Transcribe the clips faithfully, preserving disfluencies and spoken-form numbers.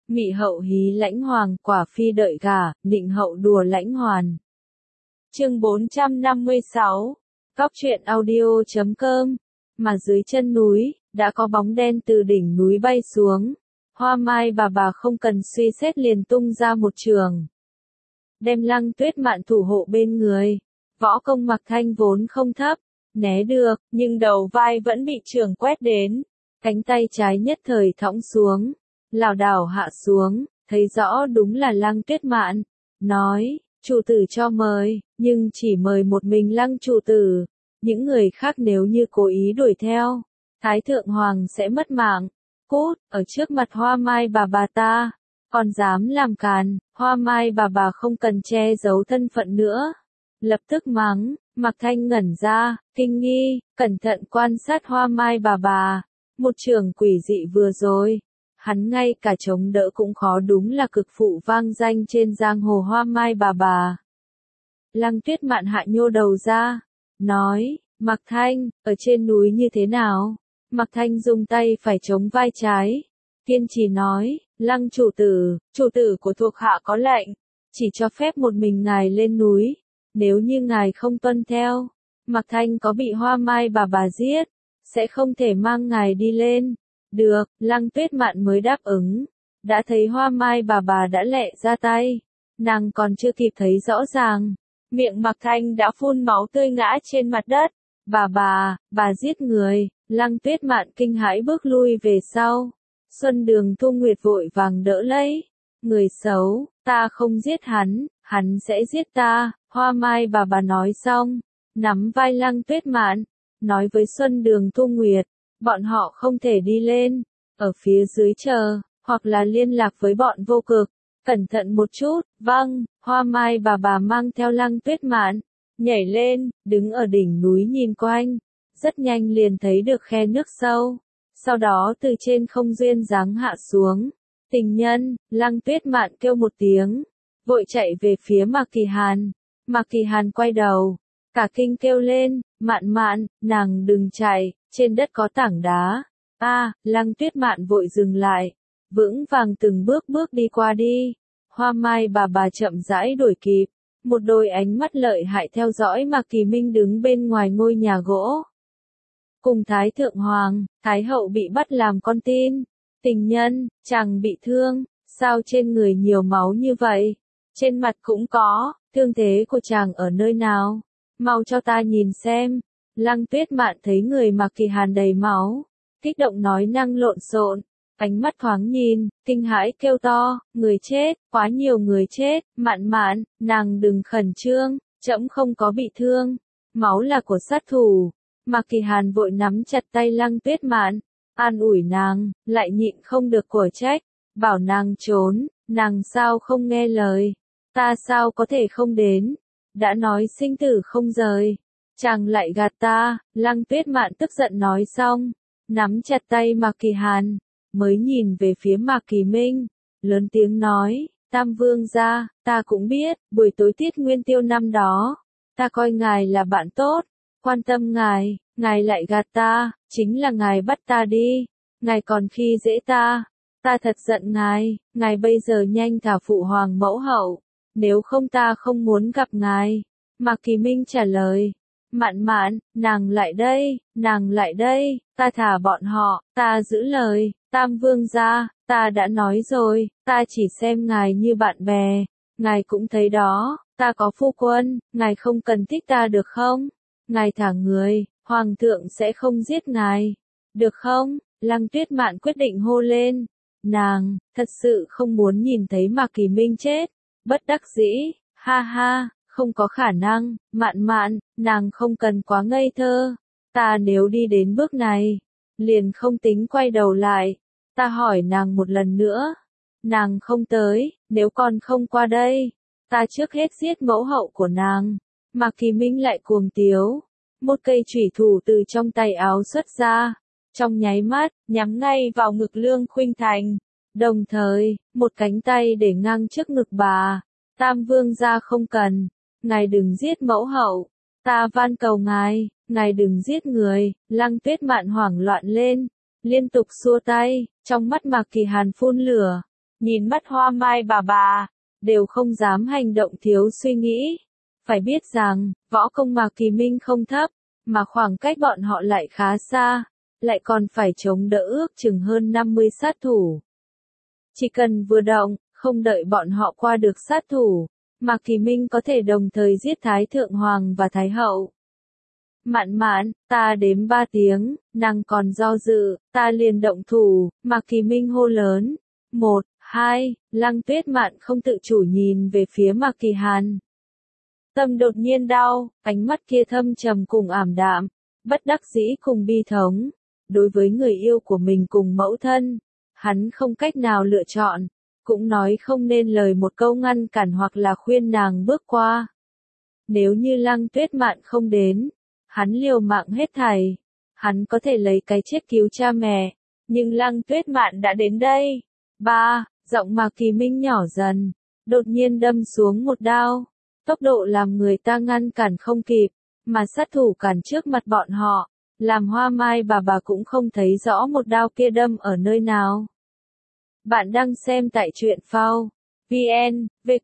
Mị hậu hí lãnh hoàng, quả phi đợi gả, nịnh hậu đùa lãnh hoàn. Chương bốn trăm năm mươi sáu. Cóc truyện audio chấm com. Mà dưới chân núi, đã có bóng đen từ đỉnh núi bay xuống. Hoa Mai bà bà không cần suy xét liền tung ra một trường. Đem Lăng Tuyết Mạn thủ hộ bên người. Võ công Mạc Thanh vốn không thấp, né được, nhưng đầu vai vẫn bị trường quét đến. Cánh tay trái nhất thời thõng xuống, lảo đảo hạ xuống, thấy rõ đúng là Lăng Tuyết Mạn. Nói, chủ tử cho mời, nhưng chỉ mời một mình Lăng chủ tử. Những người khác nếu như cố ý đuổi theo, Thái Thượng Hoàng sẽ mất mạng. Cút, ở trước mặt Hoa Mai bà bà ta, còn dám làm càn. Hoa Mai bà bà không cần che giấu thân phận nữa. Lập tức mắng, Mạc Thanh ngẩn ra, kinh nghi, cẩn thận quan sát Hoa Mai bà bà. Một trường quỷ dị vừa rồi, hắn ngay cả chống đỡ cũng khó, đúng là cực phụ vang danh trên giang hồ Hoa Mai bà bà. Lăng Tuyết Mạn hạ nhô đầu ra, nói, Mạc Thanh, ở trên núi như thế nào? Mạc Thanh dùng tay phải chống vai trái, kiên trì nói, Lăng chủ tử, chủ tử của thuộc hạ có lệnh, chỉ cho phép một mình ngài lên núi, nếu như ngài không tuân theo, Mạc Thanh có bị Hoa Mai bà bà giết, sẽ không thể mang ngài đi lên. Được, Lăng Tuyết Mạn mới đáp ứng, đã thấy Hoa Mai bà bà đã lẹ ra tay, nàng còn chưa kịp thấy rõ ràng, miệng Mạc Thanh đã phun máu tươi ngã trên mặt đất. Bà bà, bà giết người. Lăng Tuyết Mạn kinh hãi bước lui về sau. Xuân Đường Thu Nguyệt vội vàng đỡ lấy. Người xấu, ta không giết hắn, hắn sẽ giết ta. Hoa Mai bà bà nói xong, nắm vai Lăng Tuyết Mạn, nói với Xuân Đường Thu Nguyệt, bọn họ không thể đi lên, ở phía dưới chờ, hoặc là liên lạc với bọn Vô Cực. Cẩn thận một chút. Vâng. Hoa Mai bà bà mang theo Lăng Tuyết Mạn, nhảy lên, đứng ở đỉnh núi nhìn quanh, rất nhanh liền thấy được khe nước sâu, sau đó từ trên không duyên dáng hạ xuống. Tình nhân. Lăng Tuyết Mạn kêu một tiếng, vội chạy về phía Mạc Kỳ Hàn. Mạc Kỳ Hàn quay đầu, cả kinh kêu lên, Mạn Mạn, nàng đừng chạy, trên đất có tảng đá. A, à, Lăng Tuyết Mạn vội dừng lại, vững vàng từng bước bước đi qua đi. Hoa Mai bà bà chậm rãi đuổi kịp. Một đôi ánh mắt lợi hại theo dõi Mạc Kỳ Minh đứng bên ngoài ngôi nhà gỗ. Cùng Thái Thượng Hoàng, Thái Hậu bị bắt làm con tin. Tình nhân, chàng bị thương, sao trên người nhiều máu như vậy? Trên mặt cũng có, thương thế của chàng ở nơi nào? Mau cho ta nhìn xem. Lăng Tuyết Mạn thấy người Mạc Kỳ Hàn đầy máu, kích động nói năng lộn xộn. Ánh mắt thoáng nhìn, kinh hãi kêu to, người chết, quá nhiều người chết. Mạn Mạn, nàng đừng khẩn trương, trẫm không có bị thương, máu là của sát thủ. Mạc Kỳ Hàn vội nắm chặt tay Lăng Tuyết Mạn, an ủi nàng, lại nhịn không được của trách, bảo nàng trốn, nàng sao không nghe lời, ta sao có thể không đến, đã nói sinh tử không rời, chàng lại gạt ta. Lăng Tuyết Mạn tức giận nói xong, nắm chặt tay Mạc Kỳ Hàn, mới nhìn về phía Mạc Kỳ Minh, lớn tiếng nói, Tam Vương gia, ta cũng biết, buổi tối tiết nguyên tiêu năm đó, ta coi ngài là bạn tốt, quan tâm ngài, ngài lại gạt ta, chính là ngài bắt ta đi, ngài còn khi dễ ta, ta thật giận ngài, ngài bây giờ nhanh thả phụ hoàng mẫu hậu, nếu không ta không muốn gặp ngài. Mạc Kỳ Minh trả lời, Mạn Mạn, nàng lại đây, nàng lại đây, ta thả bọn họ, ta giữ lời. Tam Vương gia, ta đã nói rồi, ta chỉ xem ngài như bạn bè, ngài cũng thấy đó, ta có phu quân, ngài không cần thích ta được không? Ngài thả người, hoàng thượng sẽ không giết ngài, được không? Lăng Tuyết Mạn quyết định hô lên, nàng, thật sự không muốn nhìn thấy Mạc Kỳ Minh chết, bất đắc dĩ, ha ha, không có khả năng. Mạn Mạn, nàng không cần quá ngây thơ, ta nếu đi đến bước này, liền không tính quay đầu lại. Ta hỏi nàng một lần nữa, nàng không tới, nếu còn không qua đây, ta trước hết giết mẫu hậu của nàng. Mạc Kỳ Minh lại cuồng tiếu, một cây chủy thủ từ trong tay áo xuất ra, trong nháy mắt, nhắm ngay vào ngực Lương Khuynh Thành, đồng thời, một cánh tay để ngang trước ngực bà. Tam Vương gia không cần, ngài đừng giết mẫu hậu, ta van cầu ngài, ngài đừng giết người. Lăng Tuyết Mạn hoảng loạn lên, liên tục xua tay, trong mắt Mạc Kỳ Hàn phun lửa, Nhìn mắt Hoa Mai bà bà, đều không dám hành động thiếu suy nghĩ. Phải biết rằng, võ công Mạc Kỳ Minh không thấp, mà khoảng cách bọn họ lại khá xa, lại còn phải chống đỡ ước chừng hơn năm mươi sát thủ. Chỉ cần vừa động, không đợi bọn họ qua được sát thủ, Mạc Kỳ Minh có thể đồng thời giết Thái Thượng Hoàng và Thái Hậu. Mạn Mạn, ta đếm ba tiếng, nàng còn do dự, ta liền động thủ, Mạc Kỳ Minh hô lớn. Một, hai, Lăng Tuyết Mạn không tự chủ nhìn về phía Mạc Kỳ Hàn. Tâm đột nhiên đau, ánh mắt kia thâm trầm cùng ảm đạm, bất đắc dĩ cùng bi thống. Đối với người yêu của mình cùng mẫu thân, hắn không cách nào lựa chọn, cũng nói không nên lời một câu ngăn cản hoặc là khuyên nàng bước qua. Nếu như Lăng Tuyết Mạn không đến, hắn liều mạng hết thảy, hắn có thể lấy cái chết cứu cha mẹ, nhưng Lăng Tuyết Mạn đã đến đây. Ba, giọng Mạc Kỳ Minh nhỏ dần, đột nhiên đâm xuống một đao, tốc độ làm người ta ngăn cản không kịp, mà sát thủ cản trước mặt bọn họ, làm Hoa Mai bà bà cũng không thấy rõ một đao kia đâm ở nơi nào. Bạn đang xem tại truyện phao vn,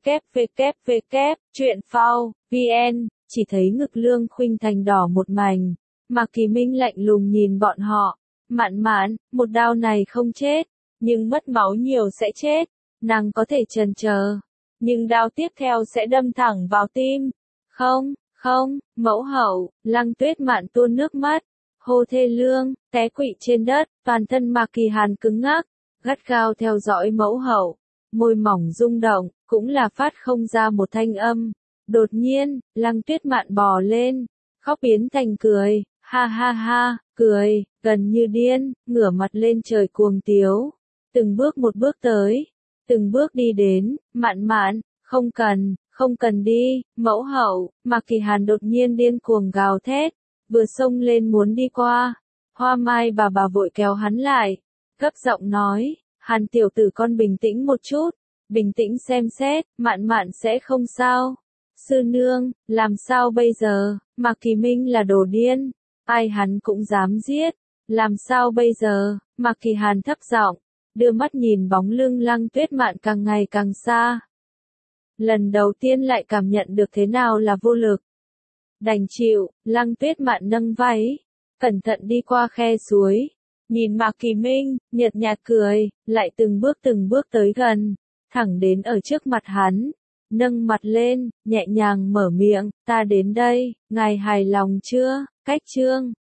www, truyện phao vn, chỉ thấy ngực Lương Khuynh Thành đỏ một mảnh, Mạc Kỳ Minh lạnh lùng nhìn bọn họ. Mạn Mạn, một đao này không chết, nhưng mất máu nhiều sẽ chết, nàng có thể chần chờ, nhưng đao tiếp theo sẽ đâm thẳng vào tim. Không, không, mẫu hậu, Lăng Tuyết Mạn tuôn nước mắt, hô thê lương, té quỵ trên đất, toàn thân Mạc Kỳ Hàn cứng ngắc, gắt gao theo dõi mẫu hậu, môi mỏng rung động, cũng là phát không ra một thanh âm. Đột nhiên, Lăng Tuyết Mạn bò lên, khóc biến thành cười, ha ha ha, cười, gần như điên, ngửa mặt lên trời cuồng tiếu. Từng bước một bước tới, từng bước đi đến, Mạn Mạn, không cần, không cần đi, mẫu hậu. Mạc Kỳ Hàn đột nhiên điên cuồng gào thét, vừa xông lên muốn đi qua. Hoa Mai bà bà vội kéo hắn lại, gấp giọng nói, Hàn tiểu tử con bình tĩnh một chút, bình tĩnh xem xét, Mạn Mạn sẽ không sao. Sư nương, làm sao bây giờ, Mạc Kỳ Minh là đồ điên, ai hắn cũng dám giết, làm sao bây giờ, Mạc Kỳ Hàn thấp giọng, đưa mắt nhìn bóng lưng Lăng Tuyết Mạn càng ngày càng xa. Lần đầu tiên lại cảm nhận được thế nào là vô lực. Đành chịu, Lăng Tuyết Mạn nâng váy, cẩn thận đi qua khe suối, nhìn Mạc Kỳ Minh, nhợt nhạt cười, lại từng bước từng bước tới gần, thẳng đến ở trước mặt hắn, nâng mặt lên, nhẹ nhàng mở miệng, ta đến đây, ngài hài lòng chưa? Cách chương